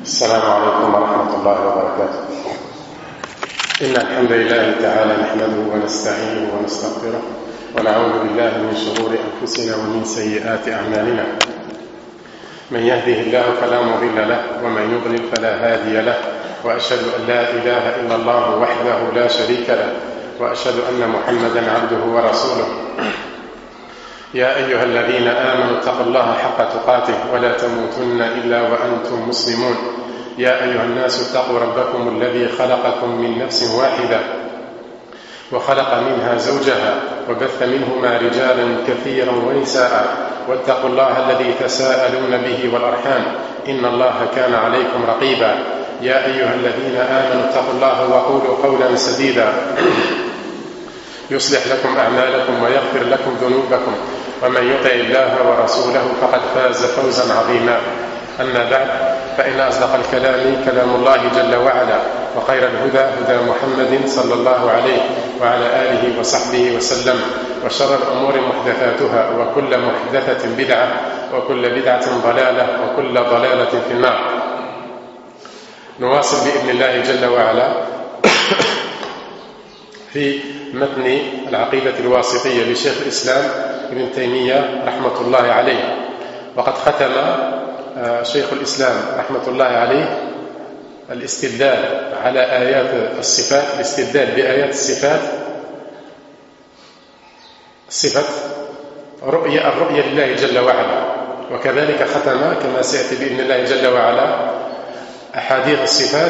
السلام عليكم ورحمة الله وبركاته. إن الحمد لله تعالى نحمده ونستعينه ونستغفره ونعوذ بالله من شرور أنفسنا ومن سيئات أعمالنا. من يهده الله فلا مضل له ومن يضلل فلا هادي له، وأشهد أن لا إله إلا الله وحده لا شريك له، وأشهد أن محمدا عبده ورسوله. يا أيها الذين آمنوا اتقوا الله حق تقاته ولا تموتن إلا وأنتم مسلمون. يا أيها الناس اتقوا ربكم الذي خلقكم من نفس واحدة وخلق منها زوجها وبث منهما رجالا كثيرا ونساء، واتقوا الله الذي تساءلون به والأرحام إن الله كان عليكم رقيبا. يا أيها الذين آمنوا اتقوا الله وقولوا قولا سديدا يصلح لكم أعمالكم ويغفر لكم ذنوبكم، ومن يطع الله ورسوله فقد فاز فوزا عظيما. أما بعد، فإن أصدق الكلام كلام الله جل وعلا، وخير الهدى هدى محمد صلى الله عليه وعلى آله وصحبه وسلم، وشر الأمور محدثاتها، وكل محدثة بدعة، وكل بدعة ضلالة، وكل ضلالة في النار. نواصل بإذن الله جل وعلا في متن العقيدة الواسطية لشيخ الإسلام ابن تيمية رحمة الله عليه. وقد ختم شيخ الإسلام رحمة الله عليه الاستدلال على آيات الصفات، الاستدلال بآيات الصفات، صفة الرؤية لله جل وعلا. وكذلك ختم كما سيأتي بإذن الله جل وعلا أحاديث الصفات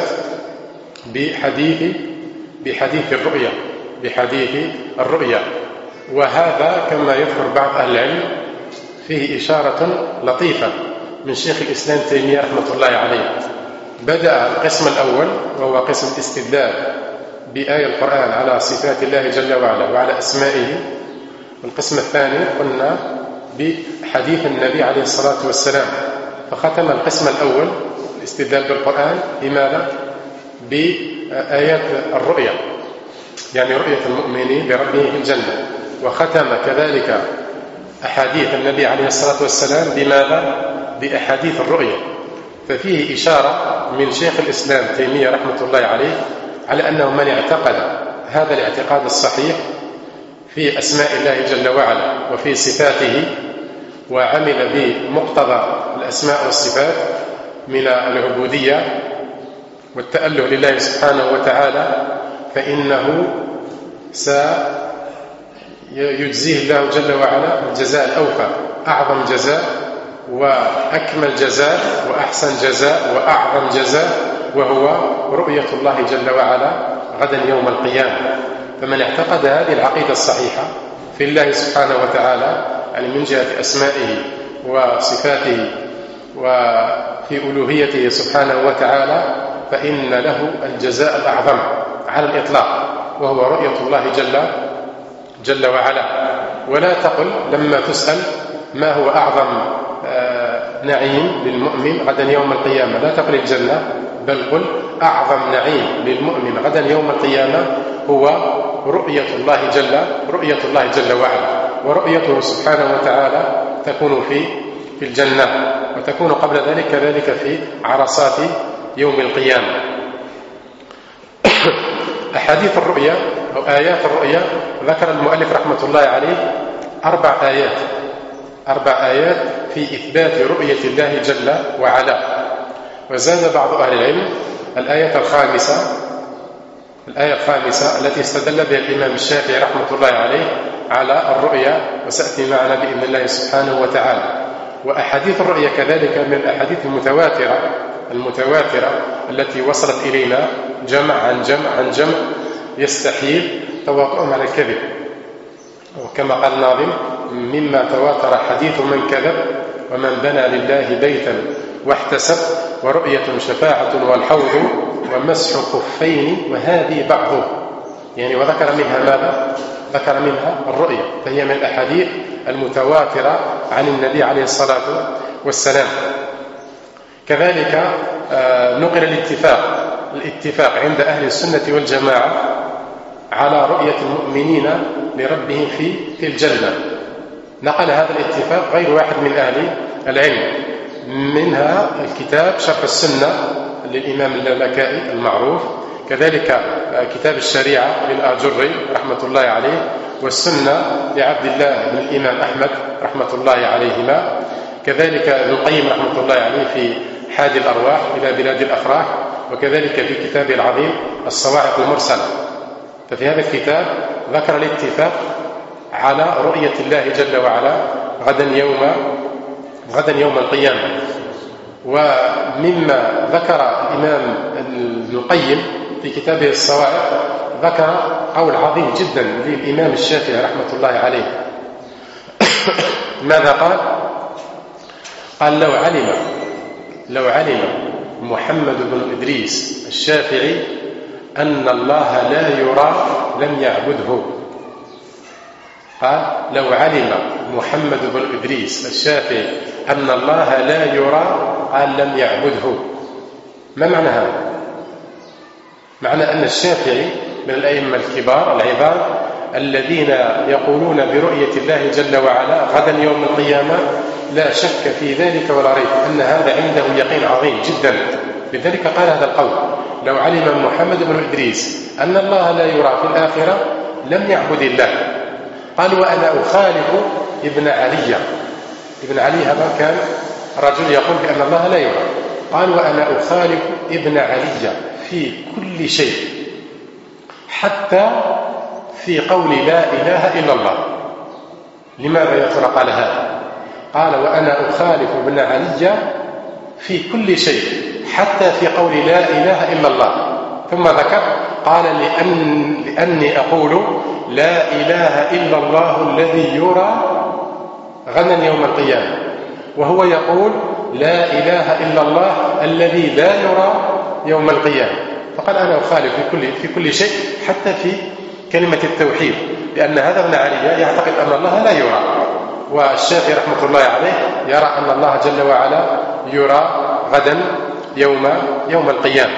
بحديث الرؤية. وهذا كما يذكر بعض أهل العلم فيه إشارة لطيفة من شيخ الإسلام تيمية رحمة الله عليه. بدأ القسم الأول وهو قسم الاستدلال بآية القرآن على صفات الله جل وعلا وعلى أسمائه. والقسم الثاني قلنا بحديث النبي عليه الصلاة والسلام. فختم القسم الأول الاستدلال بالقرآن بماذا؟ بآيات الرؤية، يعني رؤية المؤمنين لربهم في الجنة. وختم كذلك أحاديث النبي عليه الصلاة والسلام بماذا؟ بأحاديث الرؤية. ففيه إشارة من شيخ الإسلام تيمية رحمة الله عليه على أنه من اعتقد هذا الاعتقاد الصحيح في أسماء الله جل وعلا وفي صفاته، وعمل بمقتضى الأسماء والصفات من العبودية والتأله لله سبحانه وتعالى، فإنه سيجزيه الله جل وعلا الجزاء الأوفى، أعظم جزاء وأكمل جزاء وأحسن جزاء وأعظم جزاء، وهو رؤية الله جل وعلا غدا يوم القيامة. فمن اعتقد هذه العقيدة الصحيحة في الله سبحانه وتعالى، يعني من جهة أسمائه وصفاته وفي ألوهيته سبحانه وتعالى، فإن له الجزاء الأعظم على الإطلاق، وهو رؤية الله جل وعلا. ولا تقل لما تسأل ما هو أعظم نعيم للمؤمن غدا يوم القيامة، لا تقل الجنة، بل قل أعظم نعيم للمؤمن غدا يوم القيامة هو رؤية الله جل وعلا. ورؤيته سبحانه وتعالى تكون في الجنة، وتكون قبل ذلك كذلك في عرصات يوم القيامة. أحاديث الرؤيا أو آيات الرؤيا، ذكر المؤلف رحمة الله عليه 4 آيات في إثبات رؤية الله جل وعلا. وزاد بعض أهل العلم الآية الخامسة التي استدل بها الإمام الشافعي رحمة الله عليه على الرؤيا، وسأتي معنا بإذن الله سبحانه وتعالى. وأحاديث الرؤيا كذلك من الأحاديث المتواترة التي وصلت إلينا جمع عن جمع يستحيل تواطؤهم على الكذب. وكما قال الناظم: مما تواتر حديث من كذب، ومن بنى لله بيتا واحتسب، ورؤية شفاعة والحوض، ومسح خفين، وهذه بعضه. يعني وذكر منها ماذا؟ ذكر منها الرؤية، فهي من الأحاديث المتواترة عن النبي عليه الصلاة والسلام. كذلك نقل الاتفاق عند أهل السنة والجماعة على رؤية المؤمنين لربهم في الجنة. نقل هذا الاتفاق غير واحد من أهل العلم، منها الكتاب شرح السنة للإمام اللالكائي المعروف، كذلك كتاب الشريعة للآجري رحمة الله عليه، والسنة لعبد الله بن الإمام أحمد رحمة الله عليهما، كذلك ابن القيم رحمة الله عليه في حادي الأرواح إلى بلاد الأفراح، وكذلك في كتابه العظيم الصواعق المرسلة. ففي هذا الكتاب ذكر الاتفاق على رؤية الله جل وعلا غدا يوم القيامة. ومما ذكر الإمام ابن القيم في كتابه الصواعق ذكر قول عظيم جدا للإمام الشافعي رحمة الله عليه. ماذا قال؟ قال: لو علم محمد بن إدريس الشافعي أن الله لا يرى لم يعبده. قال: لو علم محمد بن إدريس الشافعي أن الله لا يرى قال لم يعبده. ما معنى هذا؟ معنى أن الشافعي من الأئمة الكبار العظام الذين يقولون برؤية الله جل وعلا غدا يوم القيامة، لا شك في ذلك ولا ريب أن هذا عنده يقين عظيم جدا. لذلك قال هذا القول: لو علم محمد بن إدريس أن الله لا يرى في الآخرة لم يعبد الله. قال: وأنا أخالف ابن علي. ابن علي هذا كان رجل يقول بأن الله لا يرى. قال: وأنا أخالف ابن علي في كل شيء حتى في قول لا إله إلا الله. لماذا يا ترى قال هذا؟ قال: وأنا أخالف ابن علي في كل شيء حتى في قول لا إله إلا الله. ثم ذكر قال: لأني أقول لا إله إلا الله الذي يرى غدا يوم القيامة، وهو يقول لا إله إلا الله الذي لا يرى يوم القيامة. فقال: أنا أخالف في كل شيء حتى في كلمة التوحيد، لأن هذا ابن علي يعتقد أن الله لا يرى، والشافعي رحمة الله عليه يرى أن الله جل وعلا يرى غدا يوم القيامة.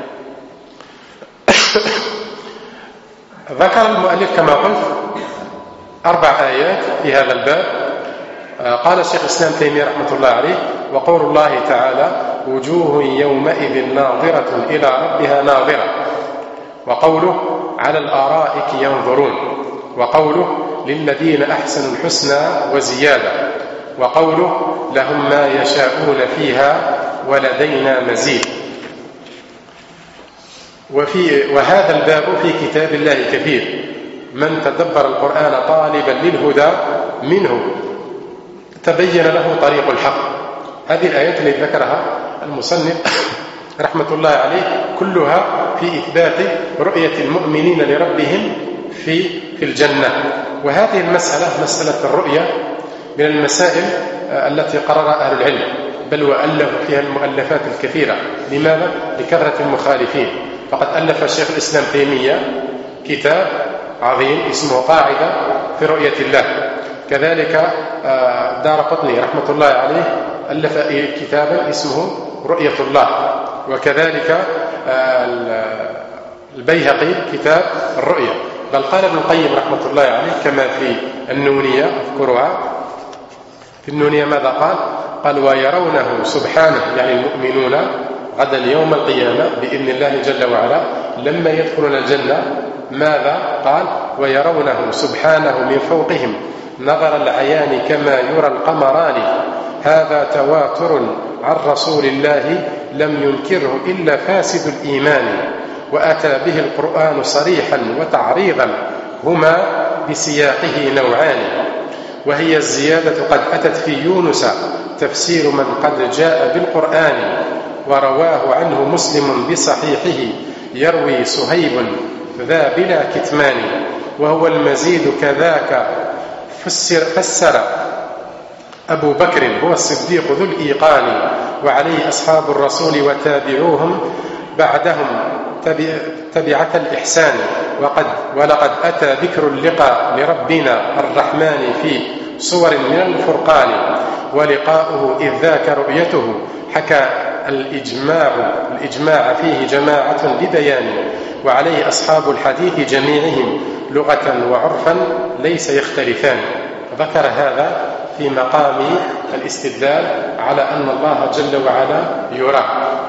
ذكر المؤلف كما قلت 4 آيات في هذا الباب. قال الشيخ الإسلام تيمية رحمة الله عليه: وقول الله تعالى: وجوه يومئذ ناظرة إلى ربها ناظرة. وقوله: على الآرائك ينظرون. وقوله: للذين أحسنوا الحسنى وزيادة. وقوله: لهم ما يشاءون فيها ولدينا مزيد. وهذا الباب في كتاب الله كثير، من تدبر القرآن طالبا للهدى منه تبين له طريق الحق. هذه الآيات التي ذكرها المصنف رحمة الله عليه كلها في إثبات رؤية المؤمنين لربهم في الجنة. وهذه المسألة، مسألة الرؤية، من المسائل التي قررها أهل العلم، بل وألفوا فيها المؤلفات الكثيرة. لماذا؟ لكثرة المخالفين. فقد ألف الشيخ الإسلام تيمية كتاب عظيم اسمه قاعدة في رؤية الله. كذلك دارقطني رحمة الله عليه ألف كتابا اسمه رؤية الله. وكذلك البيهقي كتاب الرؤية. بل قال ابن القيم رحمة الله عليه كما في النونية، أذكرها في النونية، ماذا قال؟ قال: ويرونه سبحانه، يعني المؤمنون غدا يوم القيامة بإذن الله جل وعلا لما يدخلون الجنة، ماذا قال؟ ويرونه سبحانه من فوقهم نظر العيان كما يرى القمران. هذا تواتر عن رسول الله لم ينكره إلا فاسد الإيمان، وأتى به القرآن صريحا وتعريضا، هما بسياقه نوعان. وهي الزيادة قد أتت في يونس تفسير من قد جاء بالقرآن، ورواه عنه مسلم بصحيحه يروي صهيب ذا بلا كتمان. وهو المزيد كذاك فسر أبو بكر هو الصديق ذو الإيقان، وعليه أصحاب الرسول وتابعوهم بعدهم تبعة الإحسان. ولقد أتى ذكر اللقاء لربنا الرحمن في صور من الفرقان، ولقاؤه إذ ذاك رؤيته حكى الإجماع فيه جماعة ببيان. وعليه أصحاب الحديث جميعهم لغة وعرفا ليس يختلفان. ذكر هذا في مقام الاستدلال على أن الله جل وعلا يرى.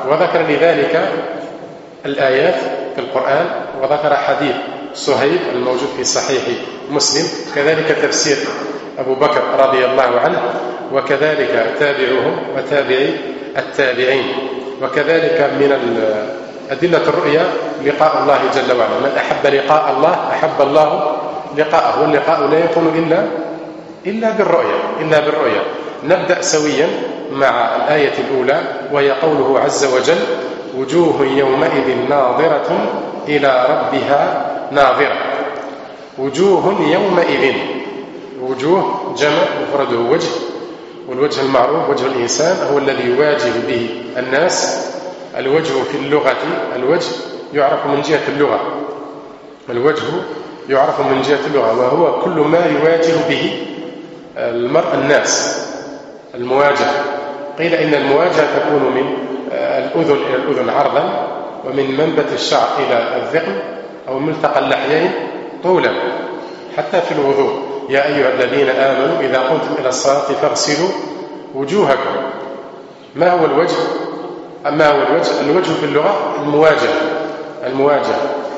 وذكر لذلك الآيات في القرآن، وذكر حديث صهيب الموجود في صحيح مسلم، كذلك تفسير أبو بكر رضي الله عنه، وكذلك تابعهم وتابعي التابعين. وكذلك من أدلة الرؤيا لقاء الله جل وعلا، من أحب لقاء الله أحب الله لقاءه، واللقاء لا يكون إلا بالرؤيا. نبدأ سويا مع الآية الأولى، وهي قوله عز وجل: وجوه يومئذ ناظرة إلى ربها ناظرة. وجوه يومئذ، وجوه جمع مفرده وجه، والوجه المعروف وجه الإنسان هو الذي يواجه به الناس. الوجه في اللغة، الوجه يعرف من جهة اللغة، الوجه يعرف من جهة اللغة، وهو كل ما يواجه به المرء الناس، المواجهة. قيل إن المواجهة تكون من الأذن إلى الأذن عرضا، ومن منبت الشعر إلى الذقن، أو ملتقى اللحيين طولا. حتى في الوضوء: يا أيها الذين آمنوا إذا قمتم إلى الصلاة فاغسلوا وجوهكم. ما هو الوجه؟ الوجه في اللغة المواجهة.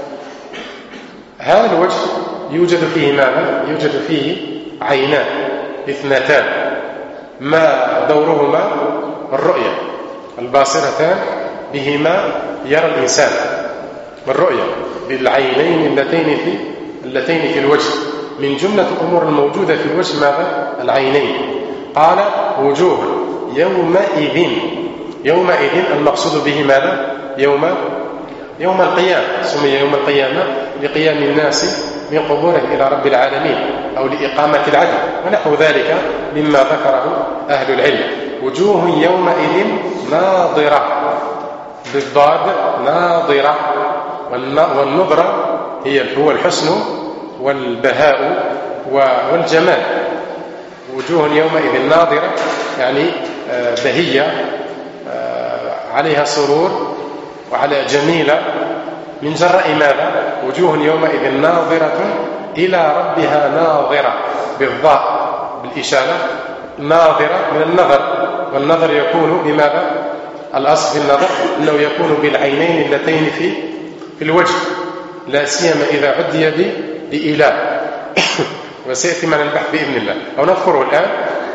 هذا الوجه يوجد فيه ماذا؟ يوجد فيه عينان اثنتان، ما دورهما الرؤية، الباصرتان بهما يرى الإنسان، بالرؤية، بالعينين اللتين في الوجه. من جملة الأمور الموجودة في الوجه ماذا؟ العينين. قال: وجوه يومئذ المقصود به ماذا؟ يوم القيامة. سمي يوم القيامة لقيام الناس من قبورهم إلى رب العالمين، أو لإقامة العدل، ونحو ذلك مما ذكره أهل العلم. وجوه يومئذ ناظرة، بالضاد ناظرة، والنظرة هو الحسن والبهاء والجمال. وجوه يومئذ ناظرة يعني بهية، عليها سرور وعلى جميلة، من جراء ماذا؟ وجوه يومئذ ناظرة إلى ربها ناظرة، بالضاء بالإشارة، ناظرة من النظر، والنظر يكون بماذا؟ الأصل في النظر أنه يكون بالعينين اللتين في الوجه، لا سيما إذا عدي بإله وسيأتي من البحث بإذن الله، أو نذكره الآن.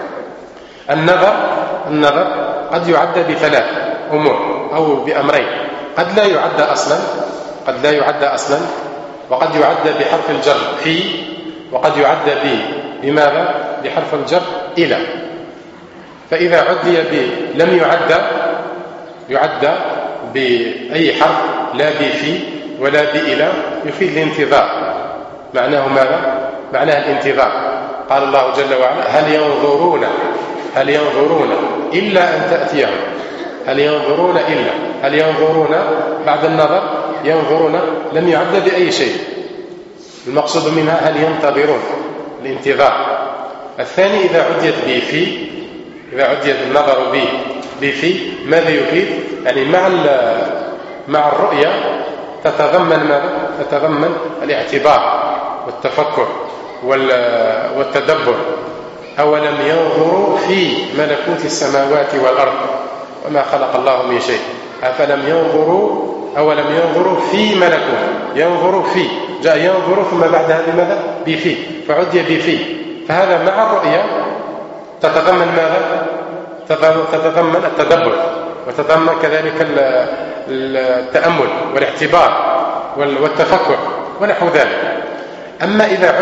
النظر قد يعد بثلاث أمور أو بأمرين: قد لا يعد أصلا، وقد يعد بحرف الجر في، وقد يعد بماذا؟ بحرف الجر إلى. فإذا عدي لم يعد بأي حرف، لا بفي ولا بإلى، يفيد الانتظار. معناه ماذا؟ معناه الانتظار. قال الله جل وعلا: هل ينظرون إلا أن تأتيهم. هل ينظرون بعد النظر، ينظرون لم يعد بأي شيء، المقصود منها هل ينتظرون، الانتظار. الثاني إذا عديت بفي، إذا عديت النظر بفي، ماذا يفيد؟ يعني مع الرؤية تتضمن ماذا؟ تتضمن الاعتبار والتفكر والتدبر. أولم ينظروا في ملكوت السماوات والأرض وما خلق الله من شيء، أولم ينظروا في ملكوت، ينظروا في، جاء ينظروا ثم بعد هذه ماذا؟ بفي، فعدي بفي. فهذا مع الرؤية تتضمن ماذا؟ تتضمن التدبر، وتتضمن كذلك التأمل والاعتبار والتفكر ونحو ذلك. أما إذا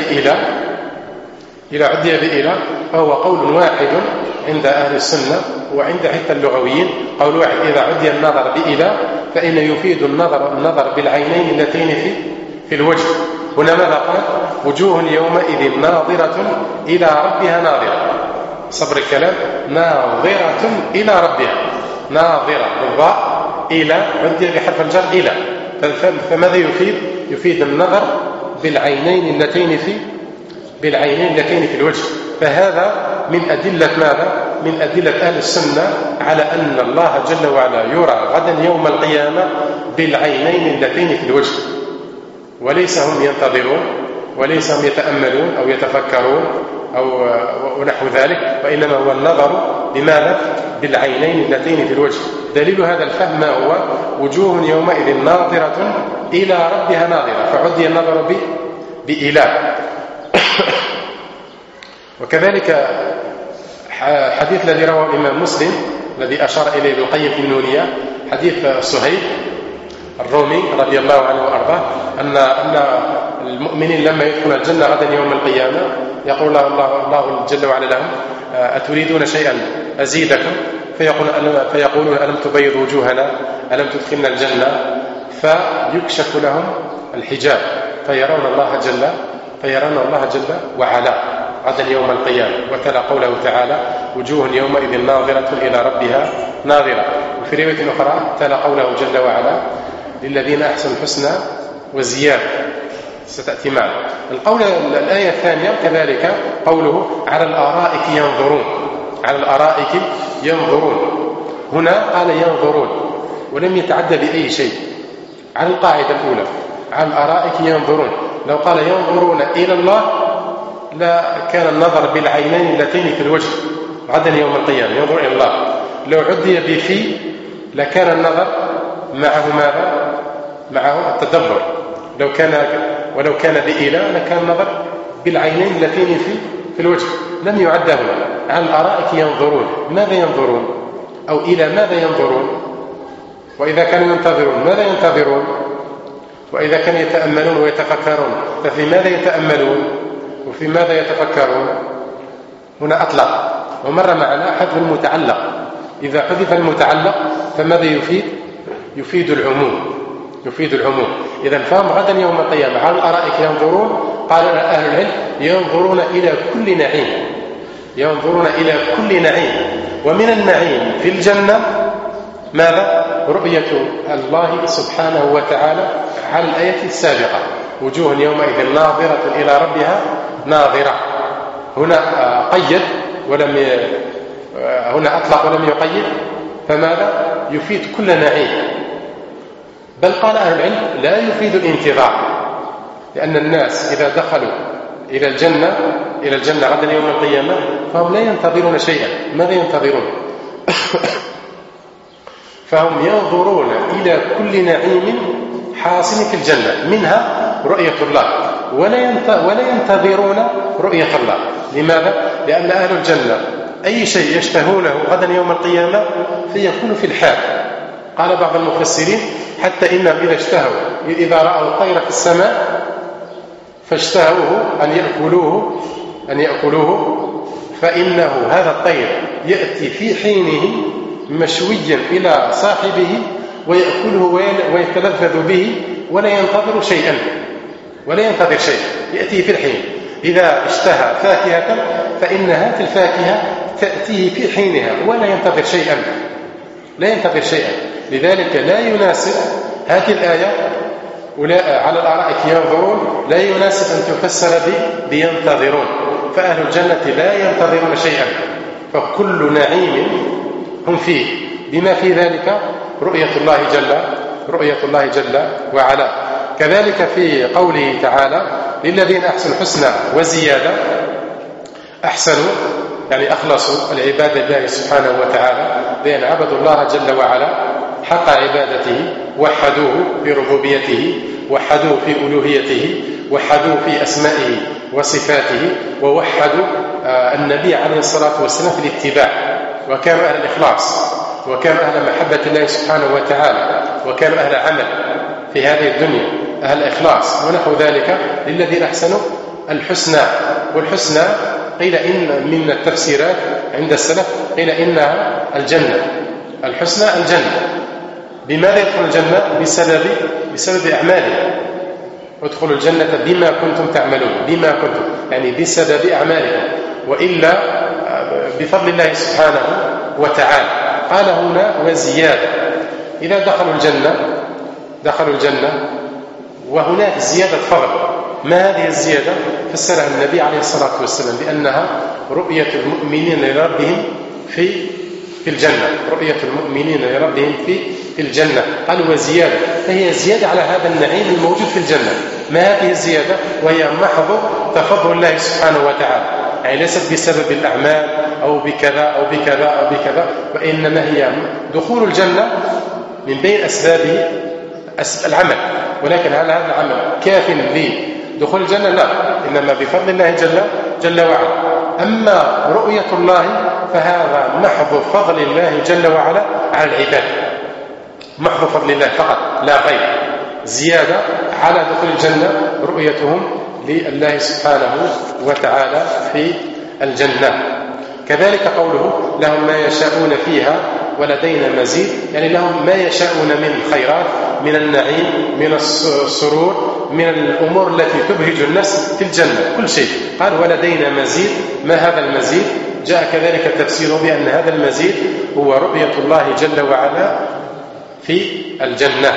عدي بإلى فهو قول واحد عند أهل السنة وعند حتى اللغويين، قول واحد: إذا عدي النظر بإلى فإن يفيد النظر بالعينين اللتين في الوجه. هنا ماذا قال؟ وجوه يومئذ ناظرة إلى ربها ناظرة، صبر الكلام، ناظرة إلى ربها، ناظرة بالضاء، إلى عدي بحرف الجر إلى. فماذا يفيد؟ يفيد النظر بالعينين اللتين في الوجه. فهذا من أدلة ماذا؟ من أدلة أهل السنة على أن الله جل وعلا يرى غدا يوم القيامة بالعينين اللتين في الوجه، وليس هم ينتظرون، وليس هم يتأملون أو يتفكرون أو نحو ذلك، وإنما هو النظر بماذا؟ بالعينين اللتين في الوجه. دليل هذا الفهم ما هو؟ وجوه يومئذ ناظرة إلى ربها ناظرة، فعدي النظر بإله. وكذلك حديث الذي رواه الإمام مسلم الذي أشار إليه ابن القيم في النونية، حديث صهيب الرومي رضي الله عنه وأرضاه، أن المؤمنين لما يدخلون الجنة غدا يوم القيامة يقول الله جل وعلا لهم: أتريدون شيئا أزيدكم؟ فيقولون: ألم تبيض وجوهنا؟ ألم تدخلنا الجنة؟ فيكشف لهم الحجاب فيرون الله جل وعلا غدا يوم القيامة. وتلا قوله تعالى: وجوه يومئذ ناظرة إلى ربها ناظرة. وفي رواية أخرى تلا قوله جل وعلا: للذين أحسنوا الحسنى وزيادة، ستأتي معنا. الآية الثانية كذلك قوله: على الأرائك ينظرون. على الأرائك ينظرون، هنا قال ينظرون ولم يتعدى بأي شيء، على القاعدة الأولى على الأرائك ينظرون. لو قال ينظرون إلى الله لا كان النظر بالعينين اللتين في الوجه غدا يوم القيامة، ينظر إلى الله. لو عدي بفي لكان النظر معه ماذا؟ معه التدبر. ولو كان بإله لكان النظر بالعينين اللتين في الوجه، لم يعد هنا. على الأرائك ينظرون، ماذا ينظرون؟ أو إلى ماذا ينظرون؟ وإذا كانوا ينتظرون ماذا ينتظرون؟ وإذا كانوا يتأملون ويتفكرون ففي ماذا يتأملون وفي ماذا يتفكرون؟ هنا أطلق، ومر معنا حذف المتعلق. إذا حذف المتعلق فماذا يفيد؟ يفيد العموم. إذا فهم غدا يوم القيامة على الأرائك ينظرون. قال أهل العلم: ينظرون إلى كل نعيم. ومن النعيم في الجنة ماذا؟ رؤية الله سبحانه وتعالى على الآية السابقة: وجوه يومئذ ناظرة إلى ربها ناظرة. هنا قيد هنا أطلق ولم يقيد، فماذا؟ يفيد كل نعيم. بل قال أهل العلم: لا يفيد الانتظار، لأن الناس إذا دخلوا إلى الجنة غدا يوم القيامة فهم لا ينتظرون شيئا. ماذا ينتظرون؟ فهم ينظرون إلى كل نعيم حاصل في الجنة، منها رؤية الله، ولا ينتظرون رؤية الله. لماذا؟ لأن أهل الجنة أي شيء يشتهونه غدا يوم القيامة فيكون في الحال. قال بعض المفسرين: حتى إنهم إذا رأوا الطير في السماء فاشتهوه أن يأكلوه فإنه هذا الطير يأتي في حينه مشويا إلى صاحبه ويأكله ويتلذذ به ولا ينتظر شيء، يأتي في الحين. إذا اشتهى فاكهة فإن هذه الفاكهة تأتيه في حينها ولا ينتظر شيئا. لذلك لا يناسب هذه الآية على الأرائك ينظرون، لا يناسب أن تفسر بينتظرون. فأهل الجنة لا ينتظرون شيئا، فكل نعيم هم فيه، بما في ذلك رؤية الله جل وعلا. كذلك في قوله تعالى: للذين أحسنوا الحسنى وزيادة. أحسنوا يعني أخلصوا العبادة لله سبحانه وتعالى بأن عبدوا الله جل وعلا حق عبادته، وحدوه في ربوبيته، وحدوه في ألوهيته، وحدوه في أسمائه وصفاته، ووحدوا النبي عليه الصلاة والسلام في الاتباع، وكانوا أهل الإخلاص، وكانوا أهل محبة الله سبحانه وتعالى، وكانوا أهل عمل في هذه الدنيا، أهل إخلاص ونحو ذلك. للذين أحسنوا الحسنى. والحسنى قيل إن من التفسيرات عند السلف قيل إنها الجنة. الحسنى الجنة. بماذا يدخل الجنة؟ بسبب أعمالهم. ادخلوا الجنة بما كنتم تعملون، بما كنتم يعني بسبب أعمالهم، وإلا بفضل الله سبحانه وتعالى. قال هنا وزيادة. إذا دخلوا الجنة وهناك زيادة فضل. ما هذه الزيادة؟ فسرها النبي عليه الصلاة والسلام بأنها رؤية المؤمنين لربهم في الجنة، رؤية المؤمنين لربهم في الجنة. قال وزيادة، فهي زيادة على هذا النعيم الموجود في الجنة. ما هذه الزيادة؟ وهي محض تفضل الله سبحانه وتعالى، يعني ليست بسبب الأعمال أو بكذا أو بكذا أو بكذا، وإنما هي دخول الجنة من بين أسبابه العمل. ولكن هل هذا العمل كاف لدخول الجنة؟ لا، إنما بفضل الله جل وعلا. أما رؤية الله فهذا محض فضل الله جل وعلا على العباد، محض فضل الله فقط لا غير، زيادة على دخول الجنة رؤيتهم لله سبحانه وتعالى في الجنة. كذلك قوله لهم ما يشاءون فيها ولدينا مزيد، يعني لهم ما يشاءون من خيرات، من النعيم، من السرور، من الأمور التي تبهج النفس في الجنة، كل شيء. قال ولدينا مزيد. ما هذا المزيد؟ جاء كذلك تفسيره بأن هذا المزيد هو رؤية الله جل وعلا في الجنة.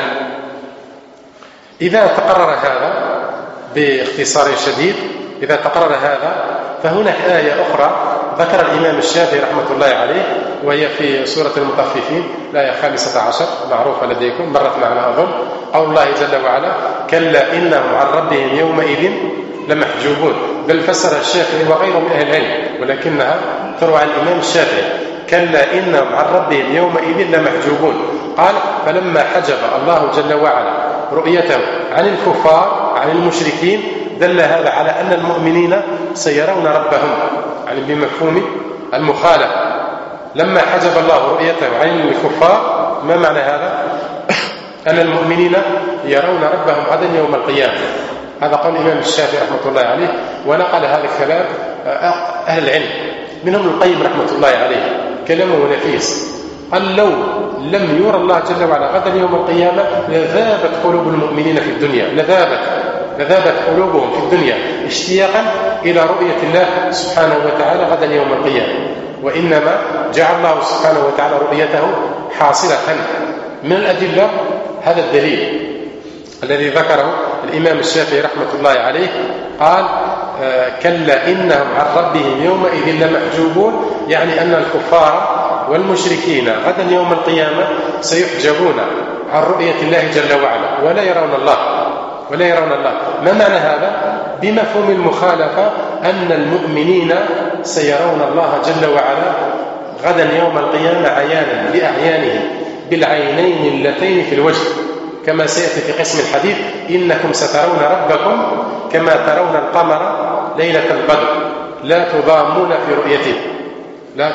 إذا تقرر هذا باختصار شديد، إذا تقرر هذا فهناك آية أخرى ذكر الإمام الشافعي رحمة الله عليه، وهي في سورة المطففين، الآية 15 معروفة لديكم، مرت معنا أظن، قول الله جل وعلا كلا إنهم عن ربهم يومئذ لمحجوبون. بل فسر الشافعي وغيره من أهل العلم، ولكنها تروى عن الإمام الشافعي كلا إنهم عن ربهم يومئذ لمحجوبون. قال فلما حجب الله جل وعلا رؤيته عن الكفار عن المشركين دل هذا على أن المؤمنين سيرون ربهم، يعني بمفهوم المخالفة. لما حجب الله رؤيته عن الكفار، ما معنى هذا؟ أن المؤمنين يرون ربهم غدا يوم القيامة. هذا قول الإمام الشافعي رحمة الله عليه، ونقل هذا الكلام أهل العلم، منهم ابن القيم رحمة الله عليه، كلامه نفيس. قال لو لم يرى الله جل وعلا غدا يوم القيامة لذابت قلوب المؤمنين في الدنيا، لذابت قلوبهم في الدنيا اشتياقا إلى رؤية الله سبحانه وتعالى غدا يوم القيامة. وإنما جعل الله سبحانه وتعالى رؤيته حاصلة. من الأدلة هذا الدليل الذي ذكره الإمام الشافعي رحمة الله عليه، قال كلا إنهم عن ربهم يومئذ لمحجوبون، يعني أن الكفار والمشركين غدا يوم القيامة سيحجبون عن رؤية الله جل وعلا ولا يرون الله. ما معنى هذا؟ بمفهوم المخالفة أن المؤمنين سيرون الله جل وعلا غدا يوم القيامة عيانا بأعيانه بالعينين اللتين في الوجه، كما سيأتي في قسم الحديث إنكم سترون ربكم كما ترون القمر ليلة البدر لا تضامون في رؤيته، لا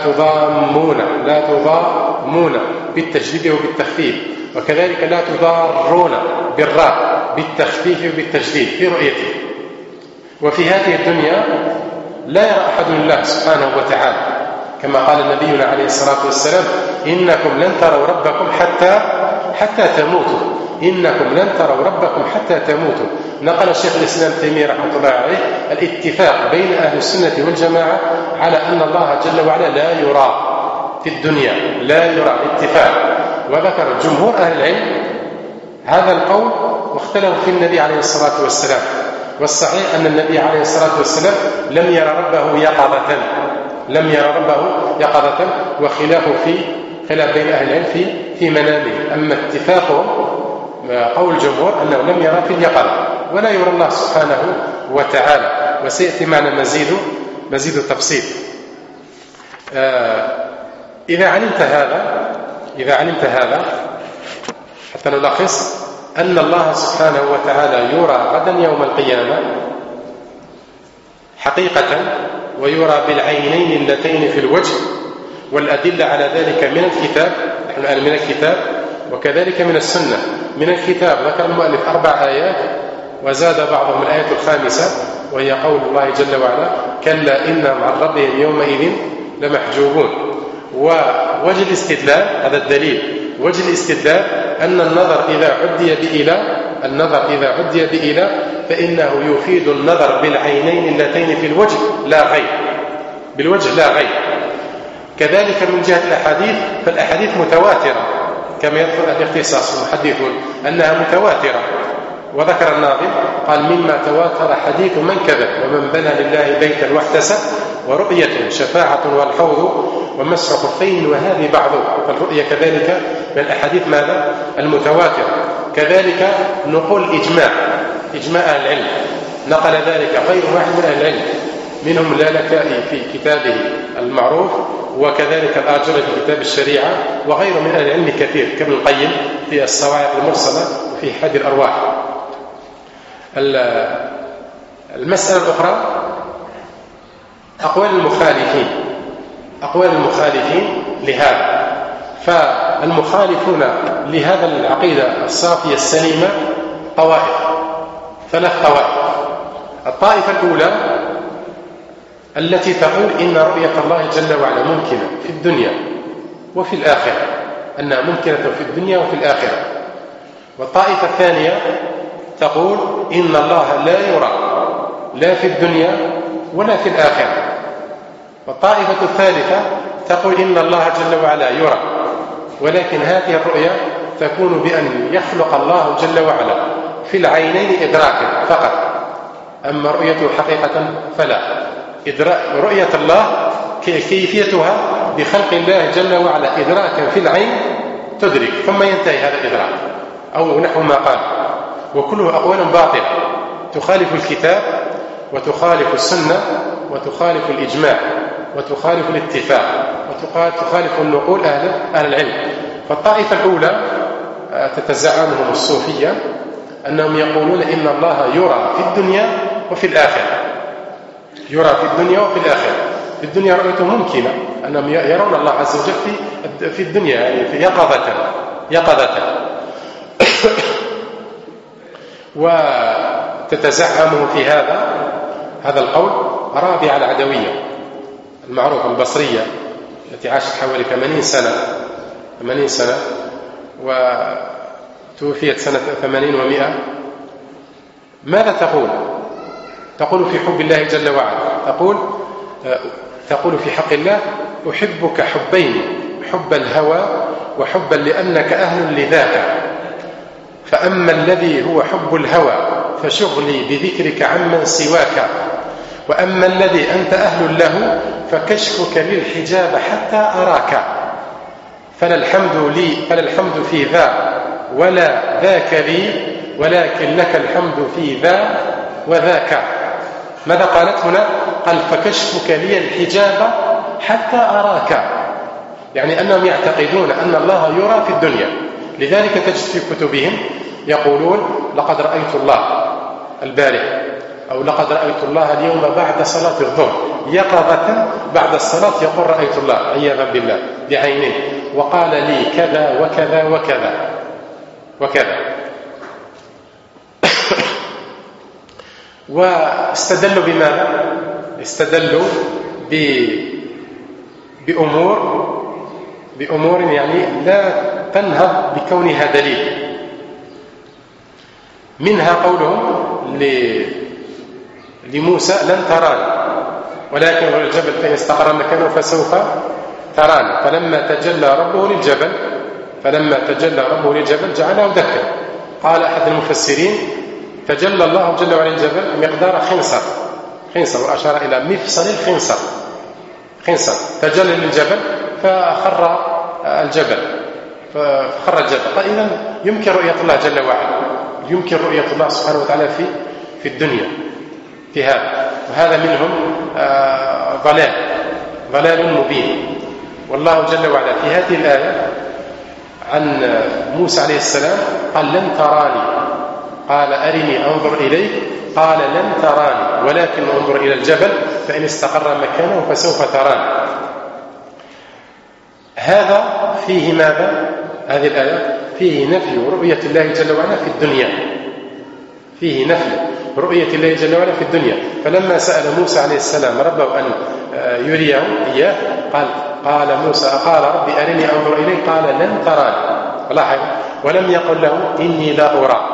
تضامون بالتجديد وبالتخفيف، وكذلك لا تضارون بالراء بالتخفيف وبالتجديد في رؤيته. وفي هذه الدنيا لا يرى أحد الله سبحانه وتعالى، كما قال نبينا عليه الصلاة والسلام إنكم لن تروا ربكم حتى تموتوا، إنكم لن تروا ربكم حتى تموتوا. نقل الشيخ الإسلام تيمية رحمة الله عليه الاتفاق بين أهل السنة والجماعة على أن الله جل وعلا لا يرى في الدنيا، لا يرى، اتفاق. وذكر جمهور أهل العلم هذا القول، واختلفوا في النبي عليه الصلاة والسلام. والصحيح أن النبي عليه الصلاة والسلام لم يرى ربه يقظة، وخلافه خلاف بين أهل العلم في منامه. أما اتفاقهم قول الجمهور أنه لم يرى في اليقظة ولا يرى الله سبحانه وتعالى، وسيأتي معنا مزيد تفصيل. إذا علمت هذا حتى نلخص أن الله سبحانه وتعالى يرى غدا يوم القيامة حقيقة، ويرى بالعينين اللتين في الوجه، والأدلة على ذلك من الكتاب، نحن الآن من الكتاب، وكذلك من السنة. من الكتاب ذكر المؤلف 4 آيات، وزاد بعضهم الآية الخامسة وهي قول الله جل وعلا كلا إنهم عن ربهم يومئذ لمحجوبون. ووجه الاستدلال هذا الدليل، وجه الاستدلال أن النظر إذا عدي بإلى فإنه يفيد النظر بالعينين اللتين في الوجه لا غير، بالوجه لا غير. كذلك من جهة الأحاديث فالأحاديث متواترة، كما يذكر الاختصاص المحدثون أنها متواترة. وذكر الناظم قال مما تواتر حديث من كذب ومن بنى لله بيتا واحتسب ورؤية شفاعة والحوض ومسح خفين وهذه بعضه. فالرؤية كذلك من الأحاديث ماذا؟ المتواترة. كذلك نقول إجماع أهل العلم، نقل ذلك غير واحد من أهل العلم، منهم اللالكائي في كتابه المعروف، وكذلك الآجري في كتاب الشريعة، وغيره من أهل العلم كثير كابن القيم في الصواعق المرسلة وفي حد الأرواح. المسألة الأخرى أقوال المخالفين لهذا. فالمخالفون لهذا العقيدة الصافية السليمة طوائف، 3 طوائف. الطائفة الأولى التي تقول إن رؤية الله جل وعلا ممكنة في الدنيا وفي الآخرة، أنها ممكنة في الدنيا وفي الآخرة. والطائفة الثانية تقول إن الله لا يرى لا في الدنيا ولا في الآخرة. والطائفة الثالثة تقول إن الله جل وعلا يرى، ولكن هذه الرؤية تكون بأن يخلق الله جل وعلا في العينين إدراكا فقط، أما رؤيته حقيقة فلا. رؤية الله كيفيتها بخلق الله جل وعلا إدراكا في العين تدرك ثم ينتهي هذا الإدراك، أو نحو ما قال. وكله أقوال باطلة تخالف الكتاب وتخالف السنة وتخالف الإجماع وتخالف الاتفاق وتخالف النقول أهل العلم. فالطائفة الأولى تتزعمهم الصوفية أنهم يقولون إن الله يرى في الدنيا وفي الآخرة، يرى في الدنيا وفي الآخرة. في الدنيا رؤيته ممكنة، أنهم يرون الله عز وجل في الدنيا، يعني في يقظة. وتتزعم في هذا القول رابعة العدوية المعروفة البصرية التي عاشت حوالي 80 سنة وتوفيت سنة 80 و100. ماذا تقول؟ تقول في حب الله جل وعلا، تقول في حق الله: أحبك حبين، حب الهوى وحبا لأنك أهل لذاك، فأما الذي هو حب الهوى فشغلي بذكرك عمن سواك، وأما الذي أنت أهل له فكشفك للحجاب حتى أراك، فلا الحمد في ذا ولا ذاك لي، ولكن لك الحمد في ذا وذاك. ماذا قالت هنا؟ قال: فكشفك لي الحجاب حتى أراك، يعني أنهم يعتقدون أن الله يرى في الدنيا. لذلك تجد في كتبهم يقولون: لقد رأيت الله البارحة، أو لقد رأيت الله اليوم بعد صلاة الظهر، يقظة بعد الصلاة يقول: رأيت الله عياذا بالله بعينيه، وقال لي كذا وكذا وكذا وكذا. واستدلوا بماذا؟ استدلوا بأمور يعني لا تنهض بكونها دليل. منها قولهم لموسى: لن تراني ولكن انظر الجبل فإن استقر مكانه فسوف تراني. فلما تجلى ربه للجبل جعله دكا. قال أحد المفسرين: تجلى الله جل وعلا للجبل مقدار خنصر، وأشار إلى مفصل خنصر. تجلى للجبل فخر الجبل. قال: إذن يمكن رؤية الله جل وعلا، يمكن رؤية الله سبحانه وتعالى في الدنيا في هذا. وهذا منهم ضلال مبين. والله جل وعلا في هذه الآية عن موسى عليه السلام قال: لن تراني. قال: أرني أنظر إليك. قال: لن تراني ولكن انظر إلى الجبل فإن استقر مكانه فسوف تراني. هذا فيه ماذا؟ هذه الآية فيه نفي رؤية الله جل وعلا في الدنيا، فيه نفي رؤية الله جل وعلا في الدنيا. فلما سأل موسى عليه السلام ربه أن يريه إياه قال موسى: قال ربي أرني أنظر إليك. قال: لن تراني. لاحظ: ولم يقل له إني لا أرى،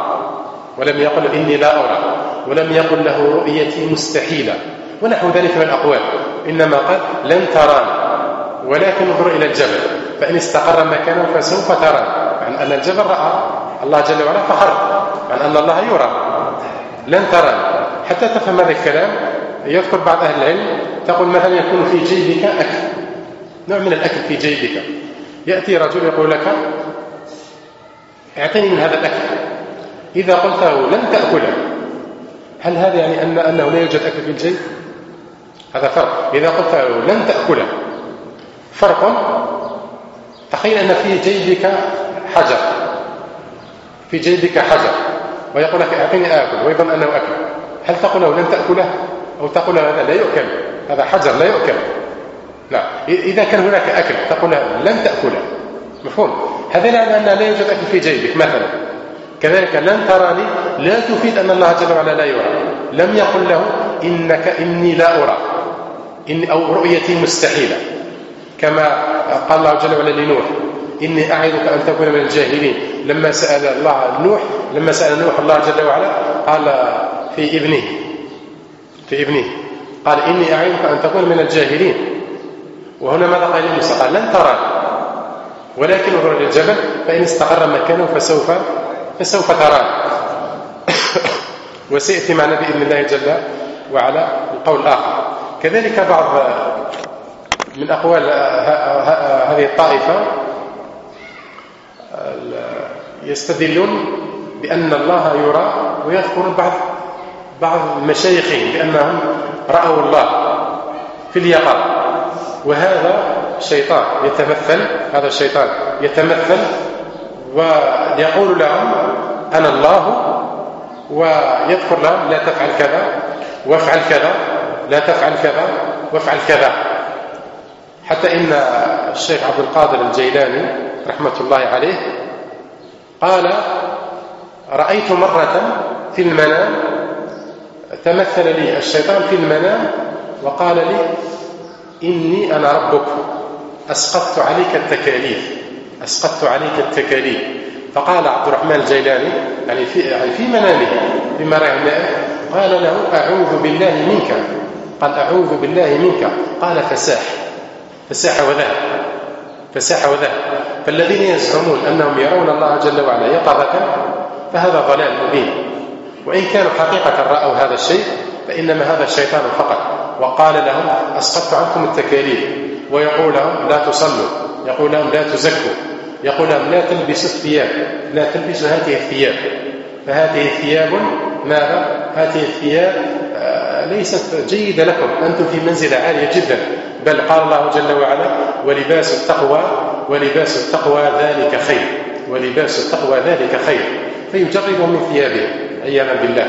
ولم يقل له رؤيتي مستحيلة ونحو ذلك من الأقوال، إنما قال: لن تراني ولكن انظر إلى الجبل فإن استقر مكانه فسوف تراني، عن أن الجبل رأى الله جل وعلا فخر، عن أن الله يرى. لن تراني. حتى تفهم هذا الكلام يذكر بعض أهل العلم تقول مثلا يكون في جيبك أكل، نوع من الأكل في جيبك، يأتي رجل يقول لك: اعطني من هذا الأكل. إذا قلت له لن تأكله، هل هذا يعني أنه لا يوجد أكل في الجيب؟ هذا فرق. إذا قلت له لن تأكله فرق. تخيل أن في جيبك حجر، في جيبك حجر ويقول لك أعطيني آكل ويظن أنه أكل، هل تقول له لن تأكله أو تقول له هذا لا يؤكل، هذا حجر لا يؤكل؟ لا. إذا كان هناك أكل تقول له لن تأكله، مفهوم؟ هذا لا أن لا يوجد أكل في جيبك مثلا. كذلك لن تراني لا تفيد أن الله جل وعلا لا يرى. لم يقل له إني لا أرى أو رؤيتي مستحيلة، كما قال الله جل وعلا لنوح إني أعظك أن تكون من الجاهلين. لما سأل نوح الله جل وعلا قال في ابنه قال إني أعظك أن تكون من الجاهلين. وهنا ماذا قال موسى؟ قال لن ترى ولكن انظر للجبل فإن استقر مكانه فسوف ترى. وسيأتي معنا بإذن الله جل وعلا القول الآخر. كذلك بعض من أقوال هذه الطائفة يستدلون بأن الله يرى، ويذكر بعض مشايخهم بأنهم رأوا الله في اليقظة، وهذا الشيطان يتمثل ويقول لهم أنا الله، ويذكر لهم لا تفعل كذا وافعل كذا، لا تفعل كذا وافعل كذا. حتى إن الشيخ عبد القادر الجيلاني رحمة الله عليه قال رأيت مرة في المنام، تمثل لي الشيطان في المنام وقال لي إني أنا ربك أسقطت عليك التكاليف. فقال عبد الرحمن الجيلاني يعني في منامه بما رأى قال له أعوذ بالله منك. قال أعوذ بالله منك. قال فساح وذهب. فالذين يزعمون أنهم يرون الله جل وعلا يقظة فهذا ضلال مبين. وإن كانوا حقيقة رأوا هذا الشيء فإنما هذا الشيطان فقط، وقال لهم أسقطت عنكم التكاليف، ويقول لهم لا تصلوا، يقول لهم لا تزكوا، يقول لهم لا تلبسوا الثياب، لا تلبسوا هذه الثياب. فهذه الثياب ماذا؟ هذه الثياب ليست جيدة لكم، أنتم في منزلة عالية جدا. بل قال الله جل وعلا ولباس التقوى ذلك خير. فيجربوا من ثيابه عياذا بالله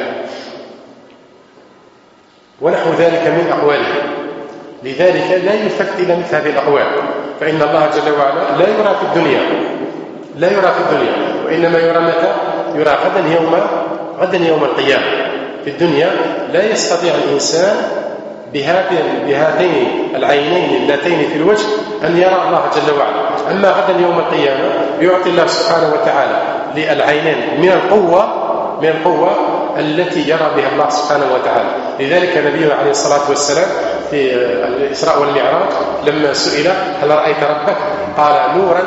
ونحو ذلك من أقواله. لذلك لا يلتفت إلى مثل هذه الأقوال، فإن الله جل وعلا لا يرى في الدنيا، وإنما يرى متى؟ يرى غدا يوم القيامة. في الدنيا لا يستطيع الإنسان بهاتين العينين اللتين في الوجه أن يرى الله جل وعلا. أما غدا يوم القيامة يعطي الله سبحانه وتعالى للعينين من القوة التي يرى بها الله سبحانه وتعالى. لذلك نبينا عليه الصلاة والسلام في الإسراء والمعراج لما سئل هل رأيت ربك؟ قال نورا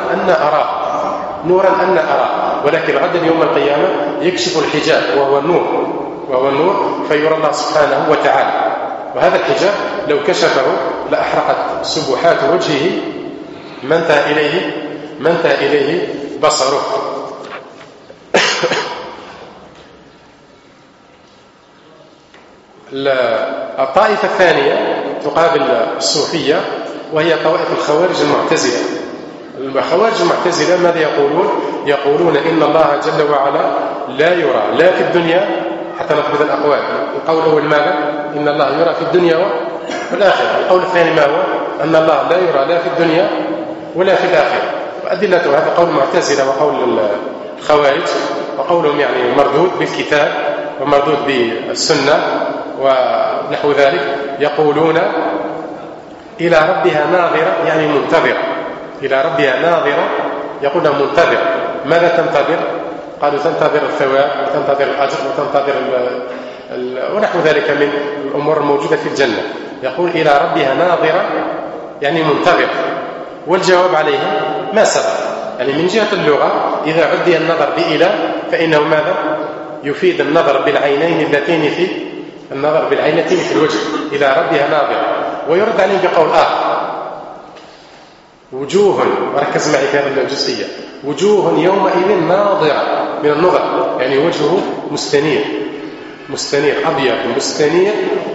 أن أراه، ولكن غدا يوم القيامة يكشف الحجاب وهو النور فيرى الله سبحانه وتعالى. وهذا الحجاب لو كشفه لأحرقت سبحات وجهه ما انتهى إليه بصره. الطائفة الثانية تقابل الصوفية، وهي طوائف الخوارج المعتزلة. الخوارج المعتزلة ماذا يقولون إن الله جل وعلا لا يرى لا في الدنيا، حتى نقبض الأقوال. القول الأول ماذا؟ إن الله يرى في الدنيا والآخرة. القول الثاني ما هو؟ أن الله لا يرى لا في الدنيا ولا في الآخرة. وأدلته هذا قول المعتزلة وقول الخوارج، وقولهم يعني مردود بالكتاب ومردود بالسنة ونحو ذلك. يقولون إلى ربها ناظرة يعني منتظرة، إلى ربها ناظرة يقولون منتظرة. ماذا تنتظر؟ قالوا تنتظر الثواب وتنتظر الأجر وتنتظر ونحو ذلك من الأمور الموجودة في الجنة. يقول إلى ربها ناظرة يعني منتظرة. والجواب عليها ما سبق، يعني من جهة اللغة إذا عدي النظر بإلى فإنه ماذا؟ يفيد النظر بالعينين اللتين في الوجه، إلى ربها ناظرة. ويرد عليه بقول آخر وجوه، وركز معي في هذه الجزئية، وجوه يومئذ ناظرة من النظر، يعني وجهه مستنير أبيض مستنير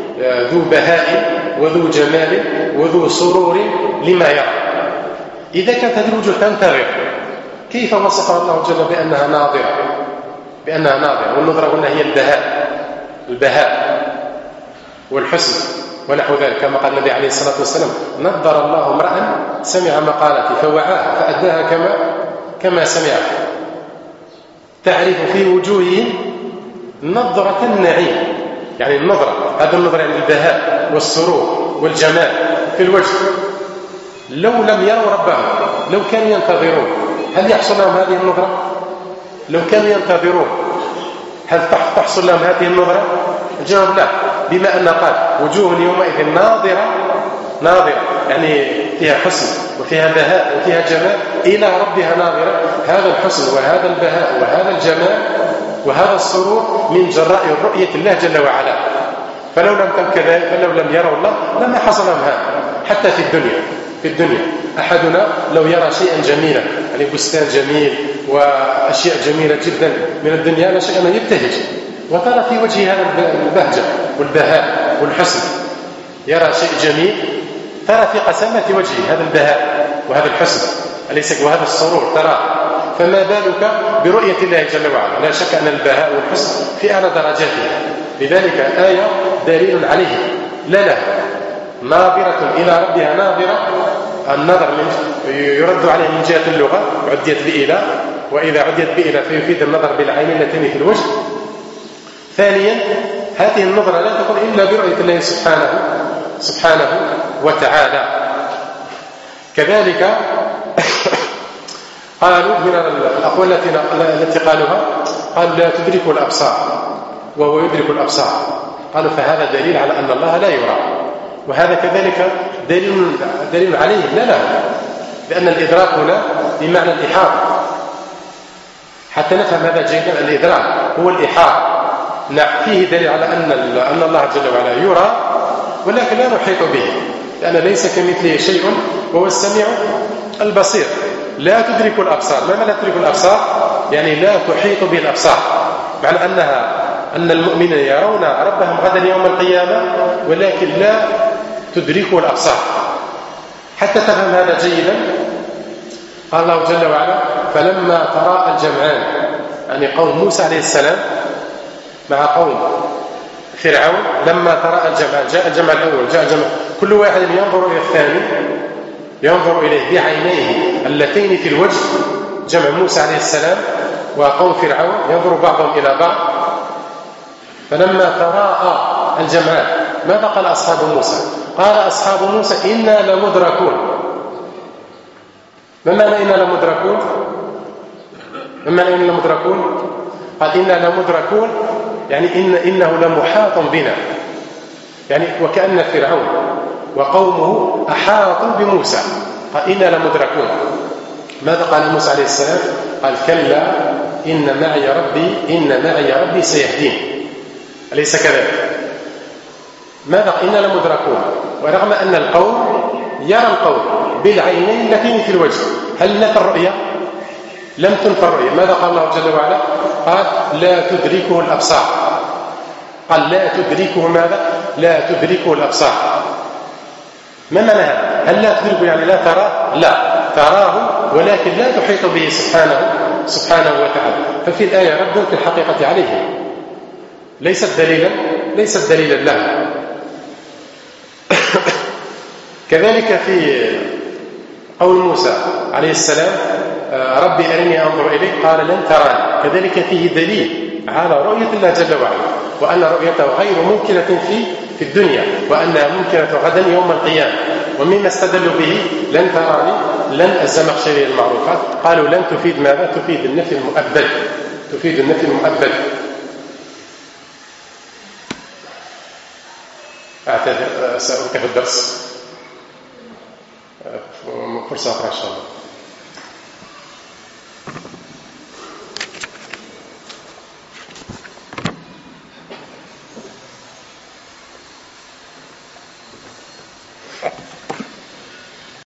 ذو بهاء وذو جمال وذو سرور لما يرى. إذا كانت هذه الوجوه تنتظر، كيف وصفها الله جل بأنها ناظرة؟ بأنها ناظرة، والنظرة قلنا هي البهاء والحسن ونحو ذلك، كما قال النبي عليه الصلاة والسلام: نظر الله امرأ سمع مقالتي فوعاها فأداها كما سمعها. تعرف في وجوههم نظرة النعيم، يعني النظرة، هذا النظرة يعني البهاء والسرور والجمال في الوجه. لو لم يروا ربهم، لو كانوا ينتظرون، هل يحصل لهم هذه النظرة؟ لو كانوا ينتظرون هل تحصل لهم هذه النظرة؟ الجواب لا، بما أن قال وجوه يومئذ ناظرة يعني فيها حسن وفيها بهاء وفيها جمال إلى ربها ناظرة. هذا الحسن وهذا البهاء وهذا الجمال وهذا السرور من جراء رؤية الله جل وعلا. فلو لم تكن كذلك، فلو لم يروا الله لما حصل لهم هذا. حتى في الدنيا أحدنا لو يرى شيئا جميلا، يعني بستان جميل وأشياء جميلة جدا من الدنيا، لا شك أنه يبتهج وترى في وجهه هذا البهجة والبهاء والحسن. يرى شيء جميل ترى في قسمة وجهه هذا البهاء وهذا الحسن أليس وهذا السرور ترى. فما بالك برؤية الله جل وعلا؟ لا شك أن البهاء والحسن في أعلى درجاته. لذلك آية دليل عليه لا لها ناظرة إلى ربها ناظرة. النظر يرد عليه من جهة اللغة، عديت بإلى، وإذا عديت بإلى فيفيد النظر بالعين اللتين في الوجه. ثانيا هذه النظرة لا تكون إلا برؤية الله سبحانه وتعالى. كذلك قالوا من الأقوال التي قالوها، قالوا لا تدرك الأبصار وهو يدرك الأبصار. قالوا فهذا دليل على أن الله لا يرى، وهذا كذلك دليل عليه لا، لأن الإدراك هنا بمعنى الإحاطة. حتى نفهم هذا جيدا، الإدراك هو الإحاطة. نعم فيه دليل على أن الله جل وعلا يرى، ولكن لا نحيط به، لأن ليس كمثله شيء وهو السميع البصير. لا تدرك الأبصار. ما لا تدرك الأبصار؟ يعني لا تحيط به الأبصار، معنى أن المؤمنين يرون ربهم غدا يوم القيامة، ولكن لا تدركه الأبصار. حتى تفهم هذا جيدا قال الله جل وعلا: فلما تراءى الجمعان، يعني قوم موسى عليه السلام مع قوم فرعون، لما تراءى الجمعان، جاء الجمع الأول جاء الجمع، كل واحد ينظر إلى الثاني، ينظر إليه بعينيه اللتين في الوجه، جمع موسى عليه السلام وقوم فرعون ينظر بعضهم إلى بعض. فلما تراءى الجمعان ماذا قال أصحاب موسى؟ قال أصحاب موسى: إنا لمدركون. ما معنى إنا لمدركون؟ ما معنى إنا لمدركون؟ قال إنا لمدركون يعني إنه لمحاط بنا، يعني وكأن فرعون وقومه أحاطوا بموسى. قال إنا لمدركون. ماذا قال موسى عليه السلام؟ قال: كلا إن معي ربي سيهدين. أليس كذلك؟ ماذا؟ إنا لمدركون. ورغم أن القوم يرى القوم بالعينين اللتين في الوجه، هل نفى الرؤية؟ لم تنفى الرؤية. ماذا قال الله جل وعلا؟ قال: لا تدركه الأبصار. قال لا تدركه ماذا؟ لا تدركه الأبصار. ما معنى هذا؟ هل لا تدركه يعني لا تراه؟ لا، تراه ولكن لا تحيط به سبحانه وتعالى. ففي الآية رد في الحقيقة عليه، ليست دليلا له. كذلك في قول موسى عليه السلام: ربي أرني أنظر إليك، قال: لن تراني. كذلك فيه دليل على رؤية الله جل وعلا، وأن رؤيته غير ممكنة في الدنيا، وأنها ممكنة غدا يوم القيامة. ومما استدلوا به لن تراني لن الزمخشري المعروفات، قالوا لن تفيد ماذا؟ تفيد النفي المؤبد. أعتذر سألك في الدرس فرصة أخرى إن شاء الله.